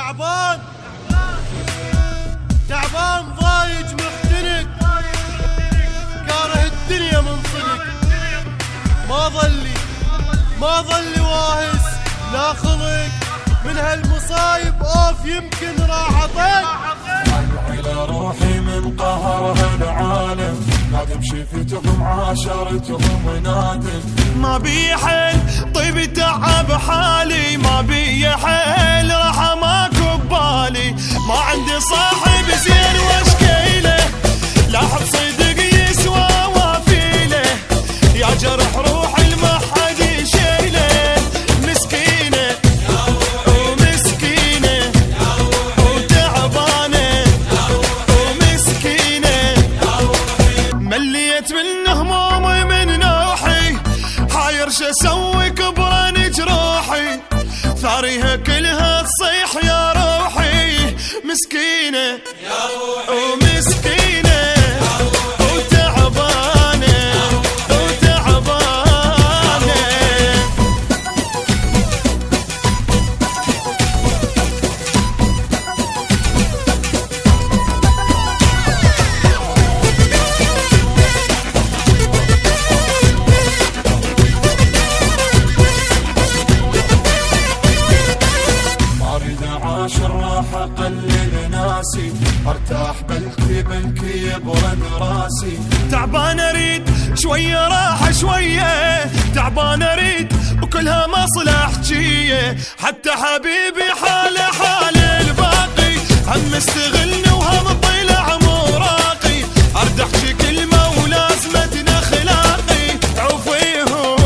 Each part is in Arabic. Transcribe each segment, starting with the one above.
تعبان تعبان ضايج محترق، كاره الدنيا من صدق. ما ظلي واهس لا خلق من هالمصايب، اوف يمكن راح اطق. على روحي من قهر هالعالم، نادم شفتهم عاشرتهم نادم. ما بي حيل طيب تعب حالي، ما بي حيل راح ماكو ببالي. ما عندي صاحب زين واشكيله، لا حب صدق يسوى وافيله. يا جرح روحي ما حد يشيله، مسكينه ومسكينه وتعبانه ومسكينه. مليت من همومي من نوحي، حاير شو اسوي كبران جروحي. ثاريها كلها تصيح يا روحي، مسكينه ومسكينه وتعبانه وتعبانه. راح اقلل ناسي، ارتاح بلكي يبرد راسي. تعبان اريد شويه راحه شويه، تعبان اريد وكلها مصلحتيه. حتى حبيبي حاله حال الباقي، هم مستغلني وهم طلع موراقي. ارد احكي كلمه ولازمتني اخلاقي. عوفيهم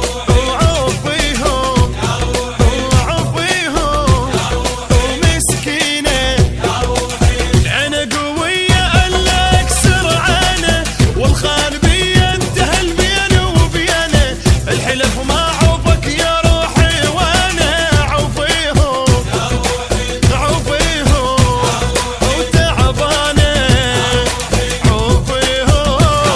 وعوفيهم وعوفيهم ومسكينه. العين قويه الا اكسر عينه، والخان بيه انتهى البين وبينه. الحلف ما عوفك يا روحي وانا. عوفيهم عوفيهم وتعبانه عوفيهم.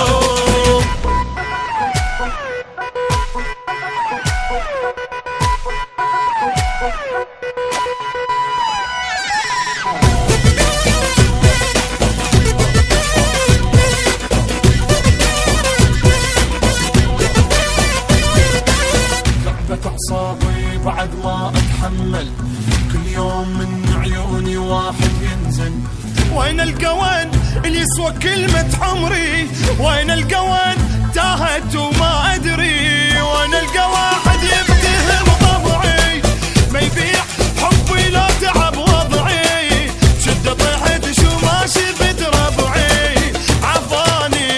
تعبت اعصابي بعد ما اتحمل، كل يوم من عيوني واحد ينزل. وين القوان اللي يسوى كلمة عمري؟ وين القوان تاهت وما أدري؟ وين القى واحد يفتهم طبعي، ما يبيع حبي لو تعب وضعي. شدة طيحت شو ما شفت ربعي. عفاني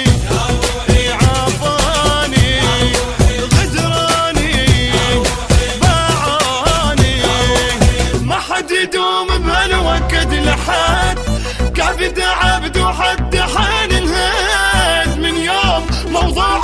عفاني غدراني باعاني. ما حد يدوم بهالوقت لحد، كافي تعبد وحد حال انهاد. من يوم موضوع